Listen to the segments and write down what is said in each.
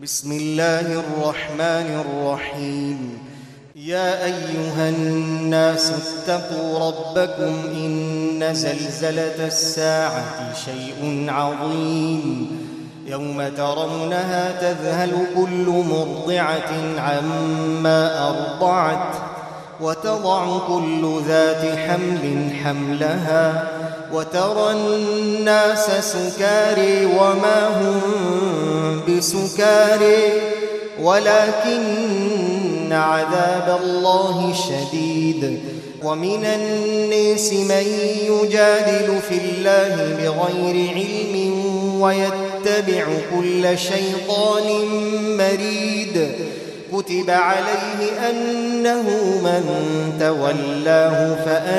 بسم الله الرحمن الرحيم. يا أيها الناس اتقوا ربكم إن زلزلة الساعة شيء عظيم يوم ترونها تذهل كل مرضعة عما أرضعت وتضع كل ذات حمل حملها وترى الناس سكاري وما هم بسكاري ولكن عذاب الله شديد. ومن الناس من يجادل في الله بغير علم ويتبع كل شيطان مريد. كتب عليه أنه من تولاه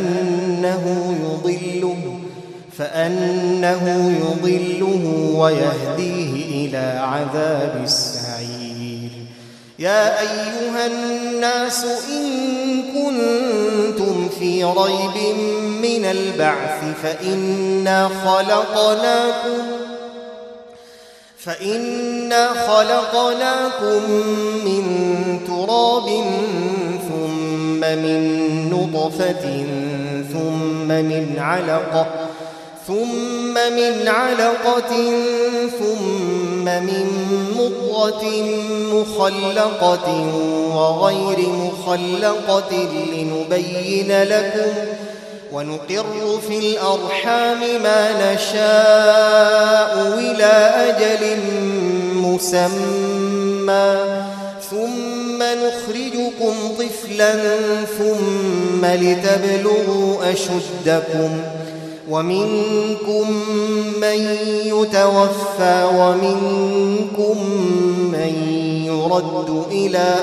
فأنه يضله ويهديه إلى عذاب السعير. يا أيها الناس إن كنتم في ريب من البعث فإنا خلقناكم من تراب ثم من نطفة ثم من علقة ثم من مضغة مخلقة وغير مخلقة لنبين لكم ونقر في الأرحام ما نشاء إلى أجل مسمى ثم نخرجكم طفلا ثم لتبلغوا أشدكم ومنكم من يتوفى ومنكم من يرد إلى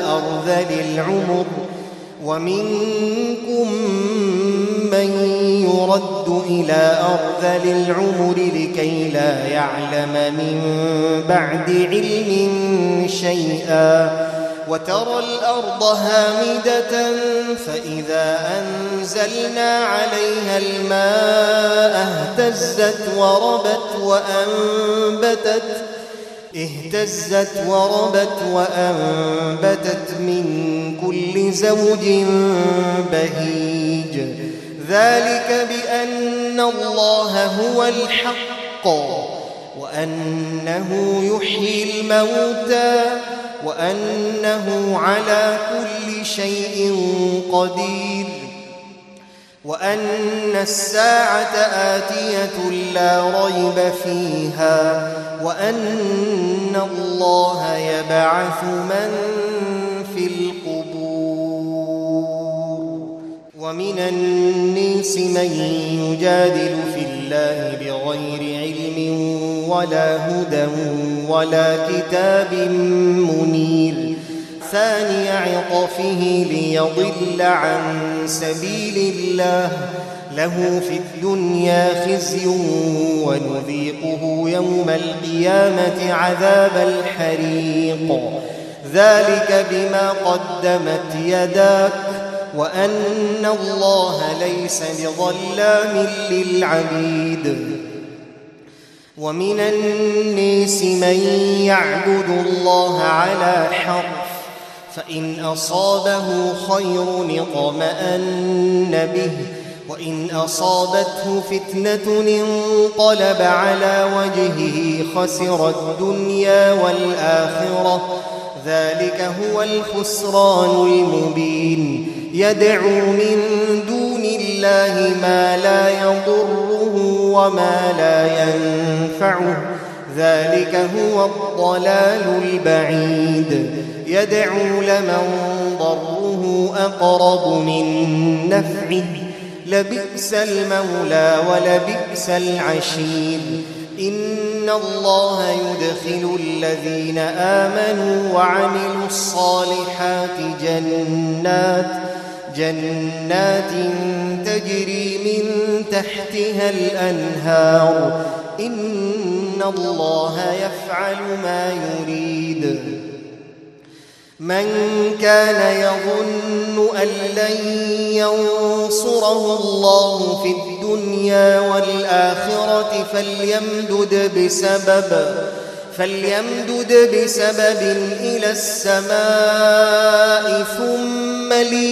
أرذل العمر لكي لا يعلم من بعد علم شيئا. وترى الأرض هامدة فإذا أنزلنا عليها الماء اهتزت وربت وأنبتت من كل زوج بهيج. ذلك بأن الله هو الحق وأنه يحيي الموتى وأنه على كل شيء قدير وأن الساعة آتية لا ريب فيها وأن الله يبعث من في القبور. ومن الناس من يجادل في الله بغير علم ولا هدى ولا كتاب منير. ثاني عطفه ليضل عن سبيل الله له في الدنيا خزي ونذيقه يوم القيامة عذاب الحريق. ذلك بما قدمت يداك وأن الله ليس بظلام للعبيد. ومن الناس من يعبد الله على حرف فإن أصابه خير اطمأن به وإن أصابته فتنة انقلب على وجهه خسر الدنيا والآخرة. ذلك هو الخسران المبين. يدعو من دون الله ما لا يضره وما لا ينفعه. ذلك هو الضلال البعيد. يدعو لمن ضره أقرب من نفعه لبئس المولى ولبئس العشير. إن الله يدخل الذين آمنوا وعملوا الصالحات جنات تجري من تحتها الأنهار. إن الله يفعل ما يريد. من كان يظن أن لن ينصره الله في الدنيا والآخرة فليمدد فليمدد بسبب إلى السماء ثم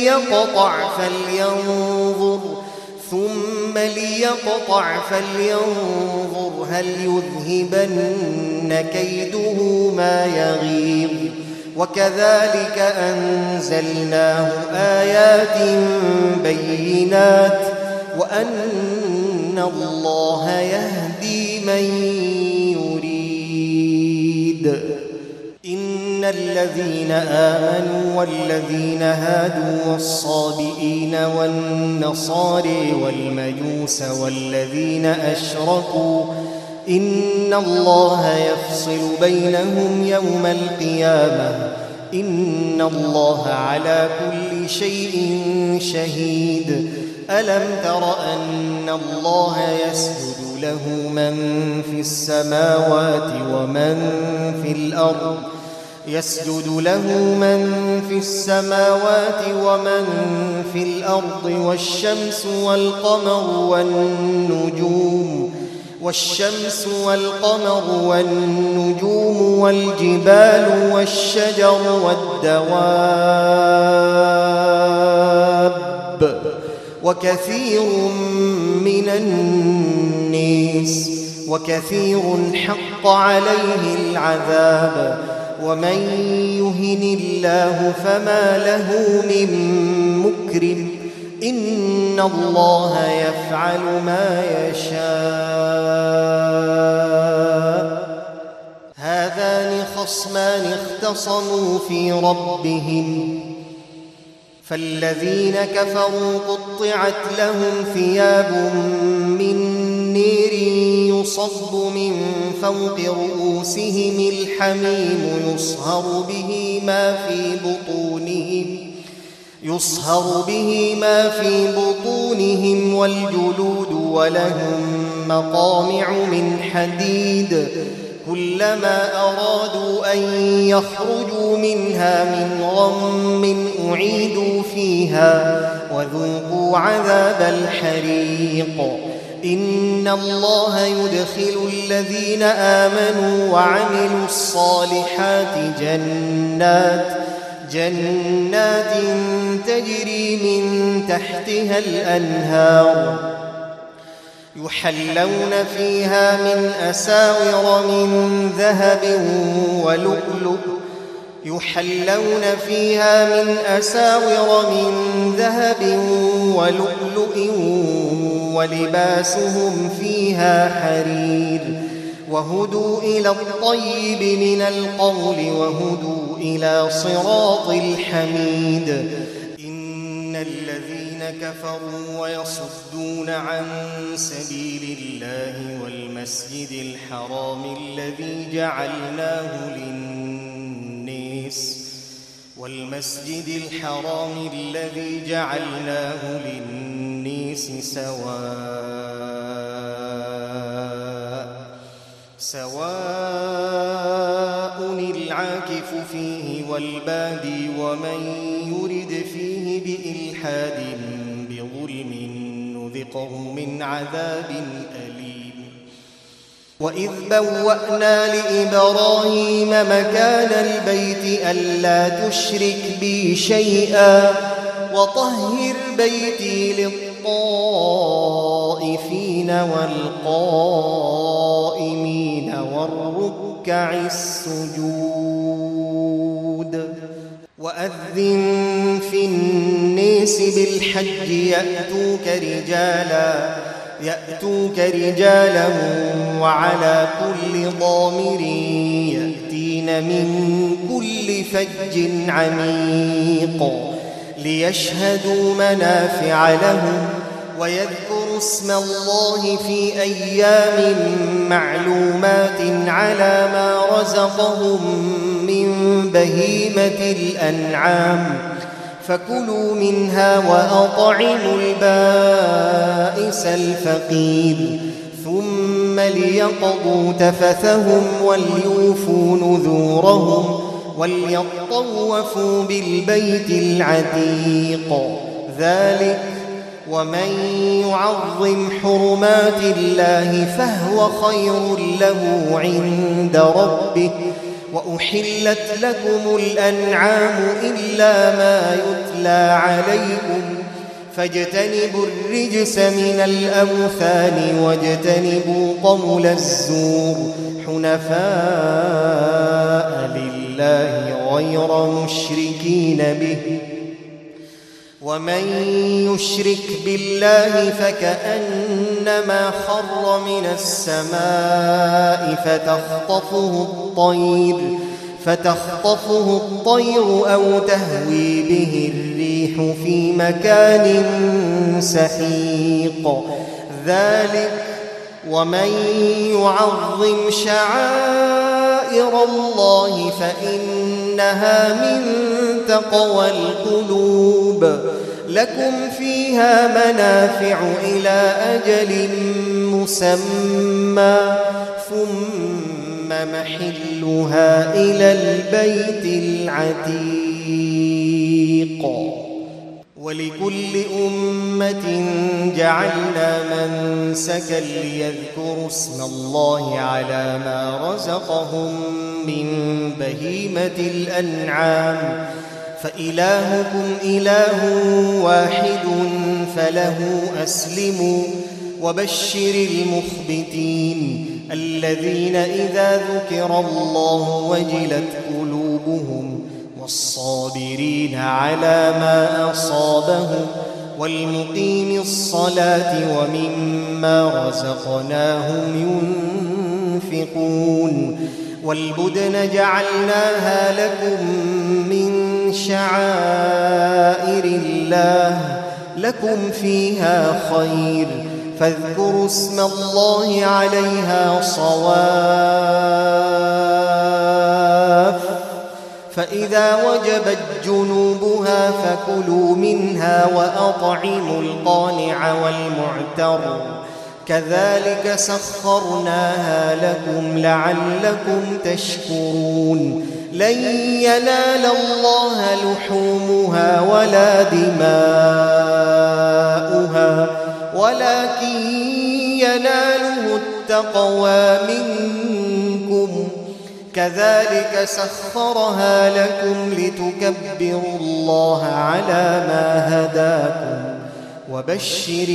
ليقطع فلينظر هل يذهبن كيده ما يغيظ وكذلك أنزلناه آيات بينات وأن الله يهدي من يريد. إن الذين آمنوا والذين هادوا والصابئين والنصارى والمجوس والذين أشركوا إن الله يفصل بينهم يوم القيامة إن الله على كل شيء شهيد. ألم تر أن الله يسجد له من في السماوات ومن في الأرض والشمس والقمر والنجوم والجبال والشجر والدواب وكثير حق عليه العذاب ومن يهن الله فما له من مكرم إن الله يفعل ما يشاء. هذان خصمان اختصموا في ربهم فالذين كفروا قطعت لهم ثياب من نير يصب من فوق رؤوسهم الحميم يصهر به ما في بطونهم والجلود ولهم مقامع من حديد كلما أرادوا أن يخرجوا منها من غم أعيدوا فيها وذوقوا عذاب الحريق. إن الله يدخل الذين آمنوا وعملوا الصالحات جنات تجري من تحتها الأنهار يحلون فيها من أساور من ذهب ولؤلؤ ولباسهم فيها حرير وهدوا إلى الطيب من القول وهدوا إلى صراط الحميد. إن الذين كفروا ويصدون عن سبيل الله والمسجد الحرام الذي جعلناه للناس سواء العاكف فيه والبادي ومن يرد فيه بإلحاد بظلم نذقه من عذاب أليم. وإذ بوأنا لإبراهيم مكان البيت ألا تشرك بي شيئا وطهر بيتي للطائفين والقائمين والركع السجود. وأذن في الناس بالحج يأتوك رجالا وعلى كل ضامر يأتين من كل فج عميق ليشهدوا منافع لهم ويذكروا اسم الله في أيام معلومات على ما رزقهم من بهيمة الأنعام فكلوا منها وأطعموا البائس الفقير ثم ليقضوا تفثهم وليوفوا نذورهم وليطوفوا بالبيت العتيق ومن يعظم حرمات الله فهو خير له عند ربه وأحلت لكم الأنعام إلا ما يتلى عليكم فاجتنبوا الرجس من الأوثان واجتنبوا قول الزور حنفاء لله غير مشركين به ومن يشرك بالله فكأنما خر من السماء فتخطفه الطير أو تهوي به الريح في مكان سحيق ذلك ومن يعظم شعائر الله فإنها من تقوى القلوب لكم فيها منافع إلى أجل مسمى ثم محلها إلى البيت العتيق ولكل أمة جعلنا منسكا ليذكروا اسم الله على ما رزقهم من بهيمة الأنعام فإلهكم إله واحد فله أسلموا وبشر المخبتين الذين إذا ذكر الله وجلت قلوبهم والصابرين على ما أصابهم والمقيم الصلاة ومما رزقناهم ينفقون والبدن جعلناها لكم من شعائر الله لكم فيها خير فاذكروا اسم الله عليها صواف فإذا وجبت جنوبها فكلوا منها وأطعموا القانع والمعتر كذلك سخرناها لكم لعلكم تشكرون لن ينال الله لحومها ولا دماؤها ولكن يناله التقوى منكم كذلك سخرها لكم لتكبروا الله على ما هداكم وبشر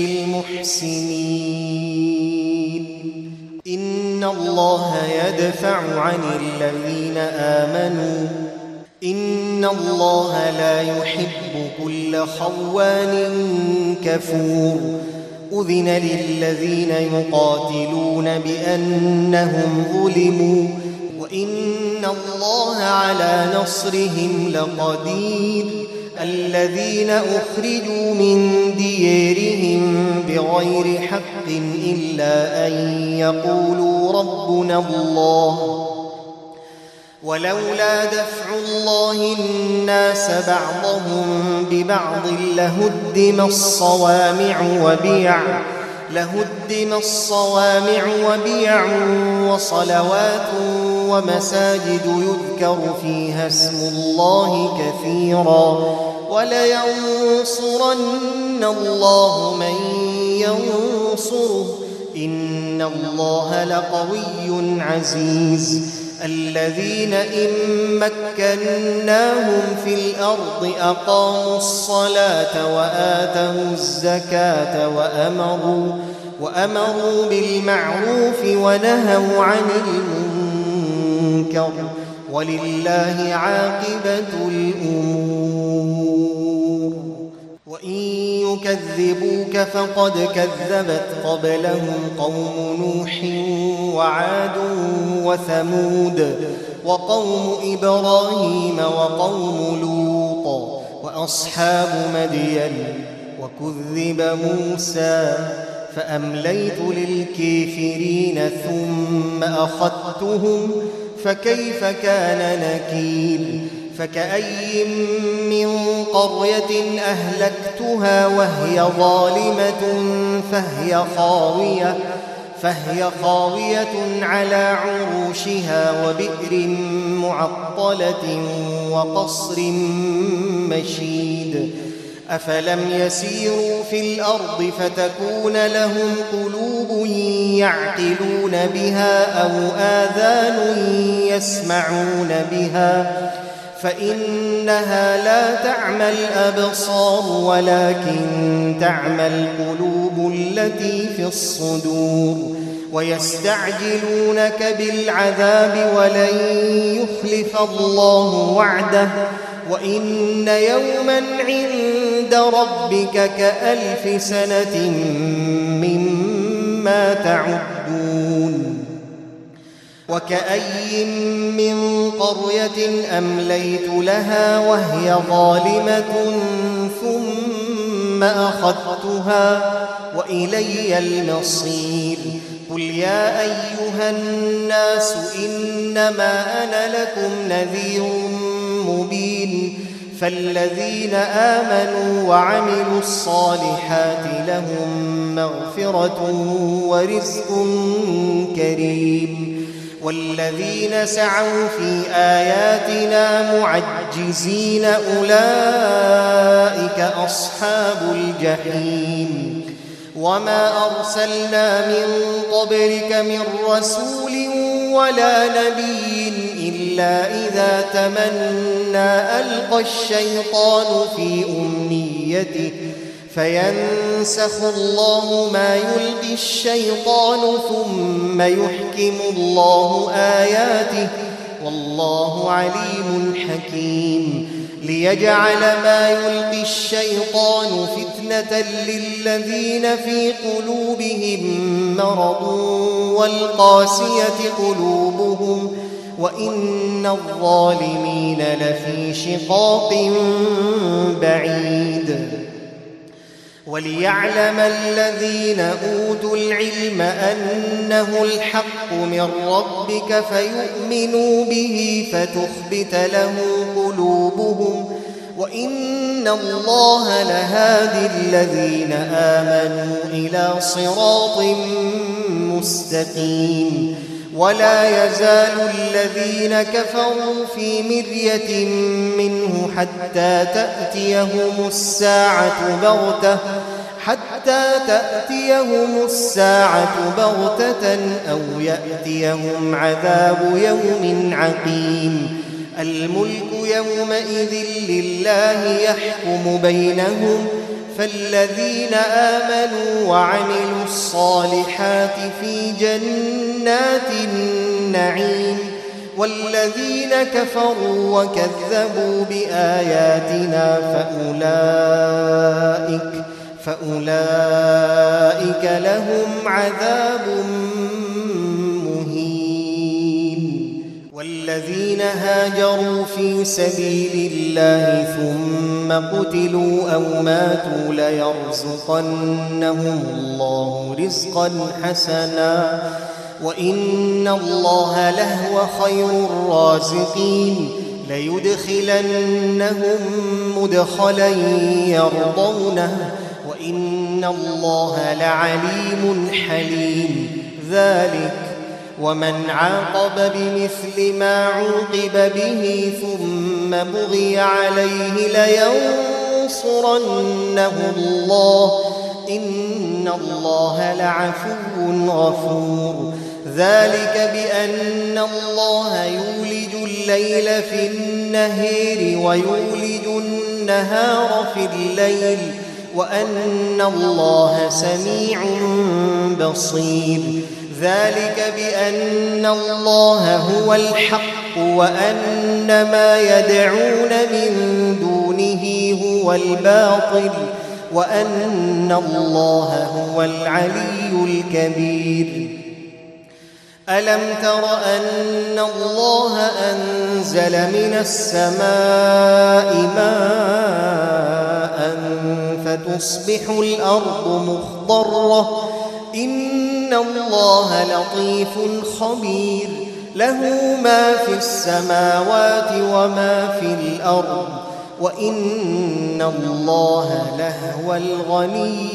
المحسنين إن الله يدفع عن الذين آمنوا إن الله لا يحب كل خوان كفور أذن للذين يقاتلون بأنهم ظلموا وإن الله على نصرهم لقدير الذين أخرجوا من ديارهم بغير حق إلا أن يقولوا ربنا الله ولولا دفع الله الناس بعضهم ببعض لهدم الصوامع وبيع وصلوات ومساجد يذكر فيها اسم الله كثيرا ولينصرن الله من ينصره إن الله لقوي عزيز الذين إن مكناهم في الأرض أقاموا الصلاة وآتوا الزكاة وأمروا بالمعروف ونهوا عن المنكر ولله عاقبة الأمور وإن يكذبوك فقد كذبت قبلهم قوم نوح وعاد وثمود وقوم إبراهيم وقوم لوط وأصحاب مدين وكذب موسى فأمليت للكافرين ثم أخذتهم فكيف كان نكير فكأي من قرية أهلكتها وهي ظالمة فهي خاوية على عروشها وبئر معطلة وقصر مشيد أفلم يسيروا في الأرض فتكون لهم قلوب يعقلون بها أو آذان يسمعون بها فإنها لا تعمى الأبصار ولكن تعمى القلوب التي في الصدور ويستعجلونك بالعذاب ولن يخلف الله وعده وإن يوما عند ربك كألف سنة مما تعدون وكأي من قرية أمليت لها وهي ظالمة ثم أخذتها وإلي المصير قل يا أيها الناس إنما أنا لكم نذير مبين فالذين آمنوا وعملوا الصالحات لهم مغفرة ورزق كريم والذين سعوا في آياتنا معجزين أولئك أصحاب الجحيم وما أرسلنا من قبلك من رسول ولا نبي إلا إذا تمنى ألقى الشيطان في أمنيته فينسخ الله ما يلقي الشيطان ثم يحكم الله آياته والله عليم حكيم ليجعل ما يلقي الشيطان فتنة للذين في قلوبهم مرض والقاسية قلوبهم وإن الظالمين لفي شقاق بعيد وليعلم الذين أوتوا العلم أنه الحق من ربك فيؤمنوا به فتخبت له قلوبهم وإن الله لهادي الذين آمنوا إلى صراط مستقيم ولا يزال الذين كفروا في مرية منه حتى تأتيهم الساعة بغتة أو يأتيهم عذاب يوم عقيم الملك يومئذ لله يحكم بينهم فالذين آمنوا وعملوا الصالحات في جنات النعيم والذين كفروا وكذبوا بآياتنا فأولئك لهم عذاب مهين والذين هاجروا في سبيل الله ثم قتلوا أو ماتوا ليرزقنهم الله رزقا حسنا وإن الله لهو خير الرازقين ليدخلنهم مدخلا يرضونه وإن الله لعليم حليم ذلك ومن عاقب بمثل ما عوقب به ثم بغي عليه لينصرنه الله إن الله لعفو غفور ذلك بأن الله يولج الليل في النهار ويولج النهار في الليل وأن الله سميع بصير ذلك بأن الله هو الحق وأن ما يدعون من دونه هو الباطل وأن الله هو العلي الكبير ألم تر أن الله أنزل من السماء ماء فتصبح الأرض مخضرة إن الله لطيف خبير له ما في السماوات وما في الأرض وإن الله لهو الغني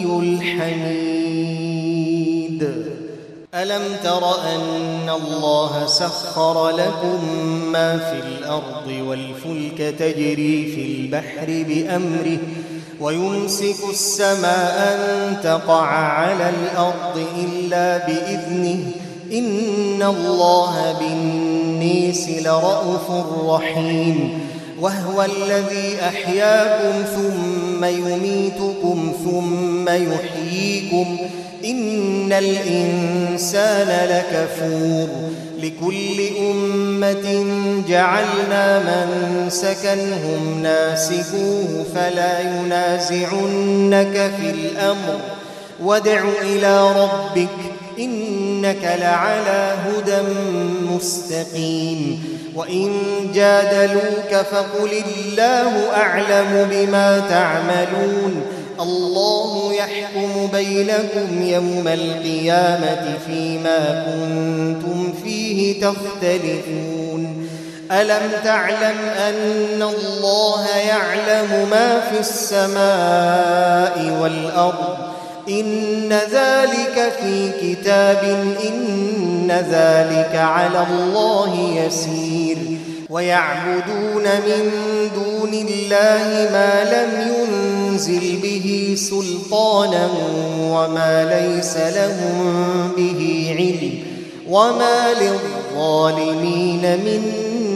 الحميد ألم تر أن الله سخر لكم ما في الأرض والفلك تجري في البحر بأمره ويمسك السماء أن تقع على الأرض إلا بإذنه إن الله بالناس لرءوف رحيم وهو الذي أحياكم ثم يميتكم ثم يحييكم إن الإنسان لكفور لكل أمة جعلنا منسكا هم ناسكوه فلا ينازعنك في الأمر وادع إلى ربك إنك لعلى هدى مستقيم وإن جادلوك فقل الله أعلم بما تعملون الله يحكم بينكم يوم القيامة فيما كنتم فيه تختلفون ألم تعلم أن الله يعلم ما في السماء والأرض إن ذلك في كتاب إن ذلك على الله يسير ويعبدون من دون الله ما لم ينزل به سلطانا وما ليس لهم به علم وما للظالمين من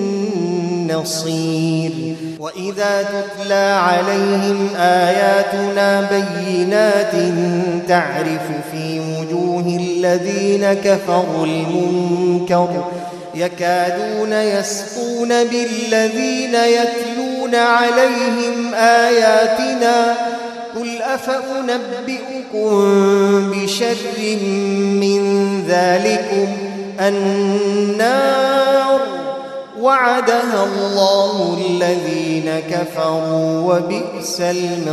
نصير وإذا تتلى عليهم آياتنا بينات تعرف في وجوه الذين كفروا المنكر يكادون يسطون بالذين يتلون عليهم آياتنا قل أفأنبئكم بشر من ذلكم النار وعدها الله الذين كفروا وبئس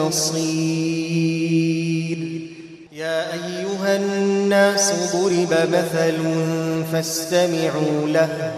المصير يا أيها الناس ضرب مثل فاستمعوا له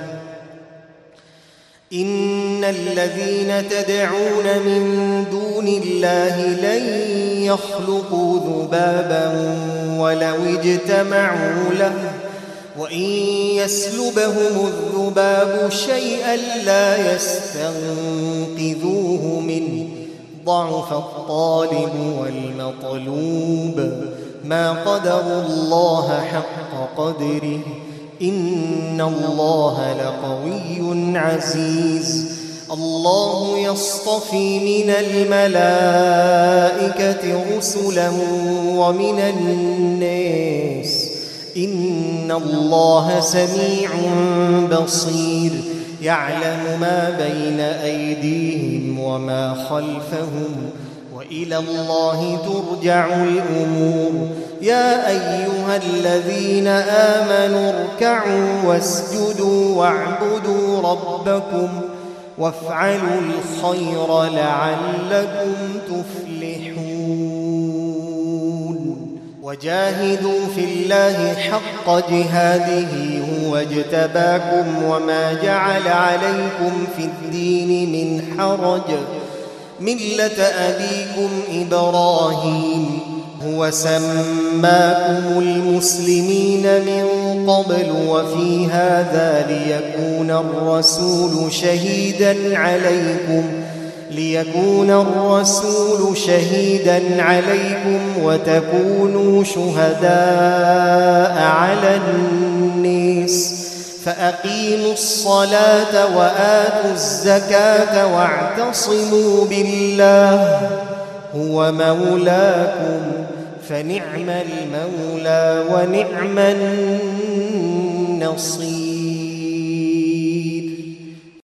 إن الذين تدعون من دون الله لن يخلقوا ذبابا ولو اجتمعوا له وإن يسلبهم الذباب شيئا لا يستنقذوه منه ضعف الطالب والمطلوب ما قدروا الله حق قدره إن الله لقوي عزيز الله يصطفي من الملائكة رسلا ومن الناس إن الله سميع بصير يعلم ما بين أيديهم وما خلفهم وإلى الله ترجع الأمور يا أيها الذين آمنوا اركعوا واسجدوا واعبدوا ربكم وافعلوا الخير لعلكم تفلحون وجاهدوا في الله حق جهاده هو اجتباكم وما جعل عليكم في الدين من حرج ملة أبيكم إبراهيم هو سماكم المسلمين من قبل وفي هذا ليكون الرسول شهيدا عليكم وتكونوا شهداء على الناس فأقيموا الصلاة وآتوا الزكاة واعتصموا بالله هو مولاكم فنعم المولى ونعم النصير